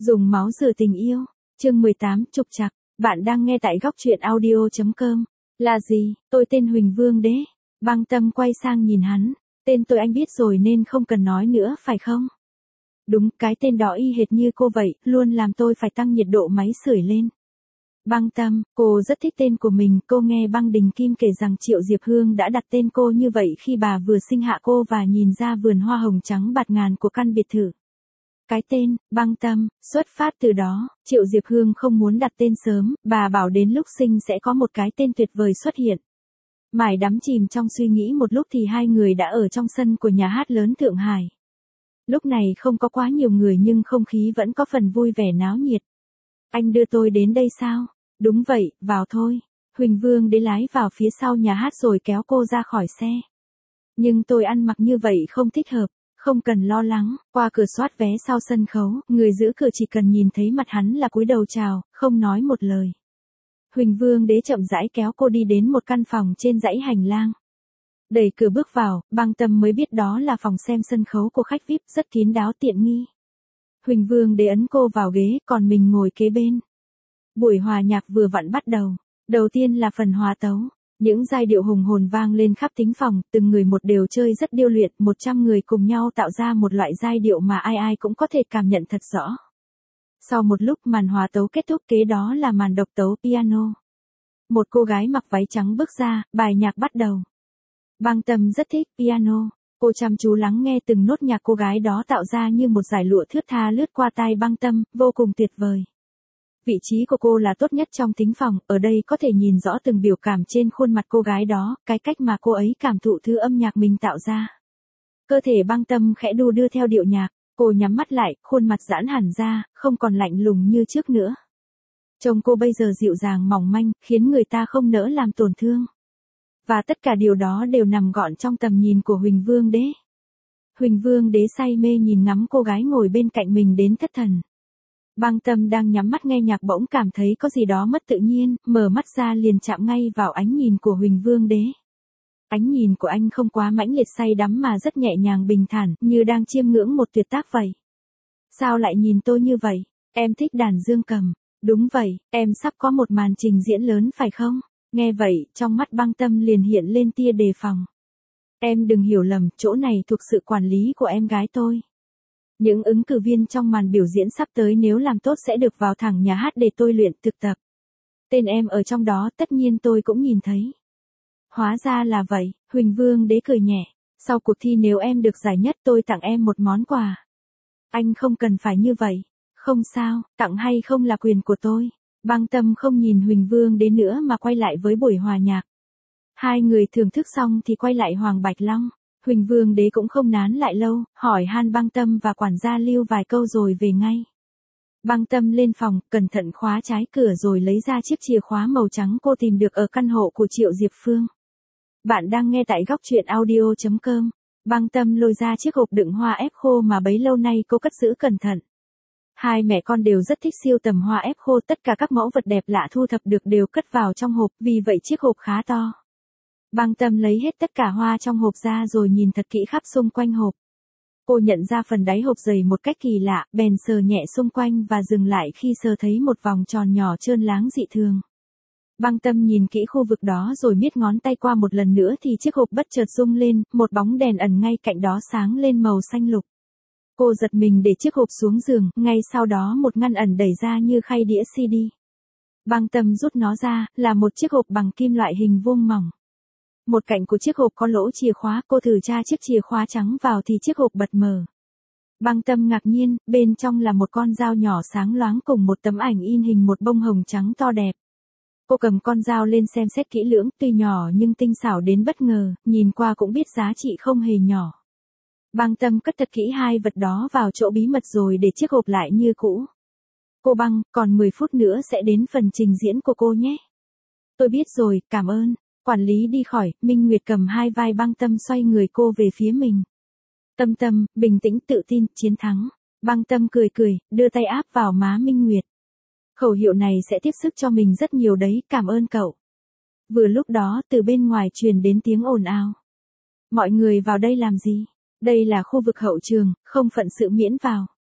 Dùng máu rửa tình yêu. Chương 18 trục trặc. Bạn đang nghe tại góc truyện audio.com. Là gì? Tôi tên Huỳnh Vương Đế. Băng Tâm quay sang nhìn hắn. Tên tôi anh biết rồi nên không cần nói nữa phải không? Đúng, cái tên đó y hệt như cô vậy, luôn làm tôi phải tăng nhiệt độ máy sưởi lên. Băng Tâm, cô rất thích tên của mình, cô nghe Băng Đình Kim kể rằng Triệu Diệp Hương đã đặt tên cô như vậy khi bà vừa sinh hạ cô và nhìn ra vườn hoa hồng trắng bạt ngàn của căn biệt thự. Cái tên, Băng Tâm, xuất phát từ đó, Triệu Diệp Hương không muốn đặt tên sớm, bà bảo đến lúc sinh sẽ có một cái tên tuyệt vời xuất hiện. Mải đắm chìm trong suy nghĩ một lúc thì hai người đã ở trong sân của nhà hát lớn Thượng Hải. Lúc này không có quá nhiều người nhưng không khí vẫn có phần vui vẻ náo nhiệt. Anh đưa tôi đến đây sao? Đúng vậy, vào thôi. Huỳnh Vương Đế lái vào phía sau nhà hát rồi kéo cô ra khỏi xe. Nhưng tôi ăn mặc như vậy không thích hợp. Không cần lo lắng, qua cửa soát vé sau sân khấu, người giữ cửa chỉ cần nhìn thấy mặt hắn là cúi đầu chào, không nói một lời. Huỳnh Vương Đế chậm rãi kéo cô đi đến một căn phòng trên dãy hành lang. Đẩy cửa bước vào, Băng Tâm mới biết đó là phòng xem sân khấu của khách VIP, rất kín đáo tiện nghi. Huỳnh Vương Đế ấn cô vào ghế, còn mình ngồi kế bên. Buổi hòa nhạc vừa vặn bắt đầu. Đầu tiên là phần hòa tấu. Những giai điệu hùng hồn vang lên khắp thính phòng, từng người một đều chơi rất điêu luyện, 100 người cùng nhau tạo ra một loại giai điệu mà ai ai cũng có thể cảm nhận thật rõ. Sau một lúc màn hòa tấu kết thúc, kế đó là màn độc tấu piano. Một cô gái mặc váy trắng bước ra, bài nhạc bắt đầu. Băng Tâm rất thích piano, cô chăm chú lắng nghe từng nốt nhạc cô gái đó tạo ra như một dải lụa thướt tha lướt qua tai Băng Tâm, vô cùng tuyệt vời. Vị trí của cô là tốt nhất trong thính phòng, ở đây có thể nhìn rõ từng biểu cảm trên khuôn mặt cô gái đó, cái cách mà cô ấy cảm thụ thứ âm nhạc mình tạo ra. Cơ thể Băng Tâm khẽ đu đưa theo điệu nhạc, cô nhắm mắt lại, khuôn mặt giãn hẳn ra, không còn lạnh lùng như trước nữa. Trông cô bây giờ dịu dàng mỏng manh, khiến người ta không nỡ làm tổn thương. Và tất cả điều đó đều nằm gọn trong tầm nhìn của Huỳnh Vương Đế. Huỳnh Vương Đế say mê nhìn ngắm cô gái ngồi bên cạnh mình đến thất thần. Băng Tâm đang nhắm mắt nghe nhạc bỗng cảm thấy có gì đó mất tự nhiên, mở mắt ra liền chạm ngay vào ánh nhìn của Huỳnh Vương Đế. Ánh nhìn của anh không quá mãnh liệt say đắm mà rất nhẹ nhàng bình thản, như đang chiêm ngưỡng một tuyệt tác vậy. Sao lại nhìn tôi như vậy? Em thích đàn dương cầm. Đúng vậy, em sắp có một màn trình diễn lớn phải không? Nghe vậy, trong mắt Băng Tâm liền hiện lên tia đề phòng. Em đừng hiểu lầm, chỗ này thuộc sự quản lý của em gái tôi. Những ứng cử viên trong màn biểu diễn sắp tới nếu làm tốt sẽ được vào thẳng nhà hát để tôi luyện thực tập. Tên em ở trong đó tất nhiên tôi cũng nhìn thấy. Hóa ra là vậy, Huỳnh Vương Đế cười nhẹ. Sau cuộc thi nếu em được giải nhất tôi tặng em một món quà. Anh không cần phải như vậy. Không sao, tặng hay không là quyền của tôi. Băng Tâm không nhìn Huỳnh Vương Đế nữa mà quay lại với buổi hòa nhạc. Hai người thưởng thức xong thì quay lại Hoàng Bạch Long. Huỳnh Vương Đế cũng không nán lại lâu, hỏi han Băng Tâm và quản gia Lưu vài câu rồi về ngay. Băng Tâm lên phòng, cẩn thận khóa trái cửa rồi lấy ra chiếc chìa khóa màu trắng cô tìm được ở căn hộ của Triệu Diệp Phương. Bạn đang nghe tại góc truyện audio.com. Băng Tâm lôi ra chiếc hộp đựng hoa ép khô mà bấy lâu nay cô cất giữ cẩn thận. Hai mẹ con đều rất thích sưu tầm hoa ép khô, tất cả các mẫu vật đẹp lạ thu thập được đều cất vào trong hộp, vì vậy chiếc hộp khá to. Băng Tâm lấy hết tất cả hoa trong hộp ra rồi nhìn thật kỹ khắp xung quanh hộp. Cô nhận ra phần đáy hộp dày một cách kỳ lạ, bèn sờ nhẹ xung quanh và dừng lại khi sờ thấy một vòng tròn nhỏ trơn láng dị thường. Băng Tâm nhìn kỹ khu vực đó rồi miết ngón tay qua một lần nữa thì chiếc hộp bất chợt rung lên, một bóng đèn ẩn ngay cạnh đó sáng lên màu xanh lục. Cô giật mình để chiếc hộp xuống giường, ngay sau đó một ngăn ẩn đẩy ra như khay đĩa CD. Băng Tâm rút nó ra, là một chiếc hộp bằng kim loại hình vuông mỏng. Một cạnh của chiếc hộp có lỗ chìa khóa, cô thử tra chiếc chìa khóa trắng vào thì chiếc hộp bật mở. Băng Tâm ngạc nhiên, bên trong là một con dao nhỏ sáng loáng cùng một tấm ảnh in hình một bông hồng trắng to đẹp. Cô cầm con dao lên xem xét kỹ lưỡng, tuy nhỏ nhưng tinh xảo đến bất ngờ, nhìn qua cũng biết giá trị không hề nhỏ. Băng Tâm cất thật kỹ hai vật đó vào chỗ bí mật rồi để chiếc hộp lại như cũ. Cô Băng, còn 10 phút nữa sẽ đến phần trình diễn của cô nhé. Tôi biết rồi, cảm ơn. Quản lý đi khỏi, Minh Nguyệt cầm hai vai Băng Tâm xoay người cô về phía mình. Tâm Tâm, bình tĩnh tự tin, chiến thắng. Băng Tâm cười cười, đưa tay áp vào má Minh Nguyệt. Khẩu hiệu này sẽ tiếp sức cho mình rất nhiều đấy, cảm ơn cậu. Vừa lúc đó từ bên ngoài truyền đến tiếng ồn ào. Mọi người vào đây làm gì? Đây là khu vực hậu trường, không phận sự miễn vào.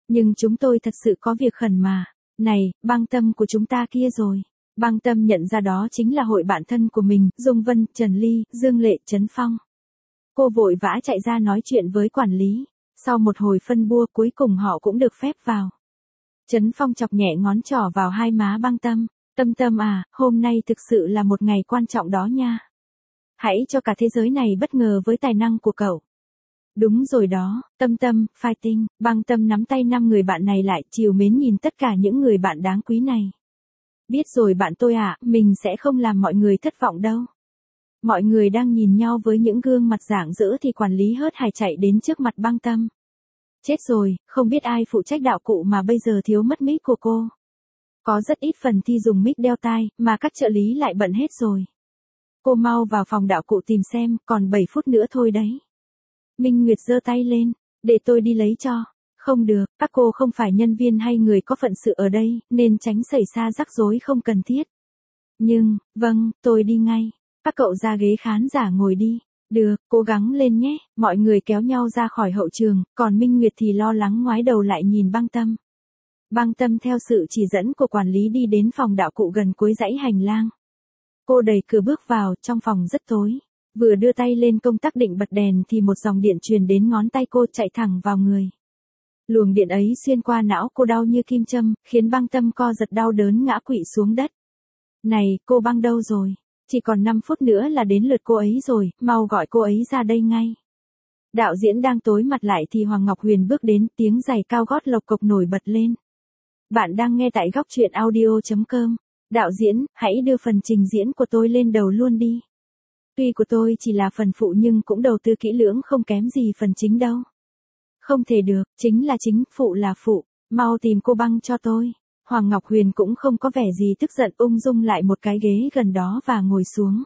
Nhưng chúng tôi thật sự có việc khẩn mà. Này, Băng Tâm của chúng ta kia rồi. Băng Tâm nhận ra đó chính là hội bạn thân của mình, Dung Vân, Trần Ly, Dương Lệ, Trấn Phong. Cô vội vã chạy ra nói chuyện với quản lý. Sau một hồi phân bua cuối cùng họ cũng được phép vào. Trấn Phong chọc nhẹ ngón trỏ vào hai má Băng Tâm. Tâm Tâm à, hôm nay thực sự là một ngày quan trọng đó nha. Hãy cho cả thế giới này bất ngờ với tài năng của cậu. Đúng rồi đó, Tâm Tâm, fighting. Băng Tâm nắm tay 5 người bạn này lại, trìu mến nhìn tất cả những người bạn đáng quý này. Biết rồi bạn tôi ạ, mình sẽ không làm mọi người thất vọng đâu. Mọi người đang nhìn nhau với những gương mặt rạng rỡ thì quản lý hớt hải chạy đến trước mặt Băng Tâm. Chết rồi, không biết ai phụ trách đạo cụ mà bây giờ thiếu mất mic của cô. Có rất ít phần thi dùng mic đeo tai, mà các trợ lý lại bận hết rồi. Cô mau vào phòng đạo cụ tìm xem, còn 7 phút nữa thôi đấy. Minh Nguyệt giơ tay lên, để tôi đi lấy cho. Không được, các cô không phải nhân viên hay người có phận sự ở đây, nên tránh xảy ra rắc rối không cần thiết. Nhưng, vâng, tôi đi ngay. Các cậu ra ghế khán giả ngồi đi. Được, cố gắng lên nhé. Mọi người kéo nhau ra khỏi hậu trường, còn Minh Nguyệt thì lo lắng ngoái đầu lại nhìn Băng Tâm. Băng Tâm theo sự chỉ dẫn của quản lý đi đến phòng đạo cụ gần cuối dãy hành lang. Cô đẩy cửa bước vào, trong phòng rất tối. Vừa đưa tay lên công tắc định bật đèn thì một dòng điện truyền đến ngón tay cô chạy thẳng vào người. Luồng điện ấy xuyên qua não cô đau như kim châm, khiến Băng Tâm co giật đau đớn ngã quỵ xuống đất. Này, cô Băng đâu rồi? Chỉ còn 5 phút nữa là đến lượt cô ấy rồi, mau gọi cô ấy ra đây ngay. Đạo diễn đang tối mặt lại thì Hoàng Ngọc Huyền bước đến, tiếng giày cao gót lộc cộc nổi bật lên. Bạn đang nghe tại góc truyện audio.com. Đạo diễn, hãy đưa phần trình diễn của tôi lên đầu luôn đi. Tuy của tôi chỉ là phần phụ nhưng cũng đầu tư kỹ lưỡng không kém gì phần chính đâu. Không thể được, chính là chính, phụ là phụ, mau tìm cô Băng cho tôi. Hoàng Ngọc Huyền cũng không có vẻ gì tức giận, ung dung lại một cái ghế gần đó và ngồi xuống.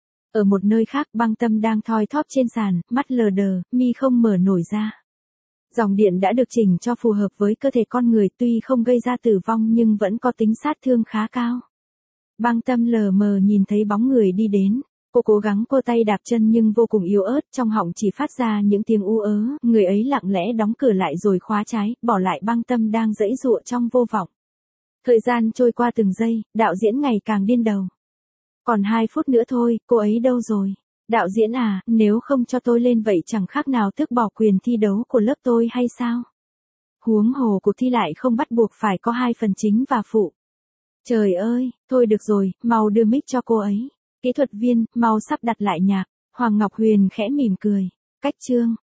Ở một nơi khác Băng Tâm đang thoi thóp trên sàn, mắt lờ đờ, mi không mở nổi ra. Dòng điện đã được chỉnh cho phù hợp với cơ thể con người, tuy không gây ra tử vong nhưng vẫn có tính sát thương khá cao. Băng Tâm lờ mờ nhìn thấy bóng người đi đến. Cô cố gắng cô tay đạp chân nhưng vô cùng yếu ớt, trong họng chỉ phát ra những tiếng u ớ, người ấy lặng lẽ đóng cửa lại rồi khóa trái, bỏ lại Băng Tâm đang giãy giụa trong vô vọng. Thời gian trôi qua từng giây, đạo diễn ngày càng điên đầu. Còn 2 phút nữa thôi, cô ấy đâu rồi? Đạo diễn à, nếu không cho tôi lên vậy chẳng khác nào tước bỏ quyền thi đấu của lớp tôi hay sao? Huống hồ cuộc thi lại không bắt buộc phải có 2 phần chính và phụ. Trời ơi, thôi được rồi, mau đưa mic cho cô ấy. Kỹ thuật viên, mau sắp đặt lại nhạc. Hoàng Ngọc Huyền khẽ mỉm cười. Cách chương.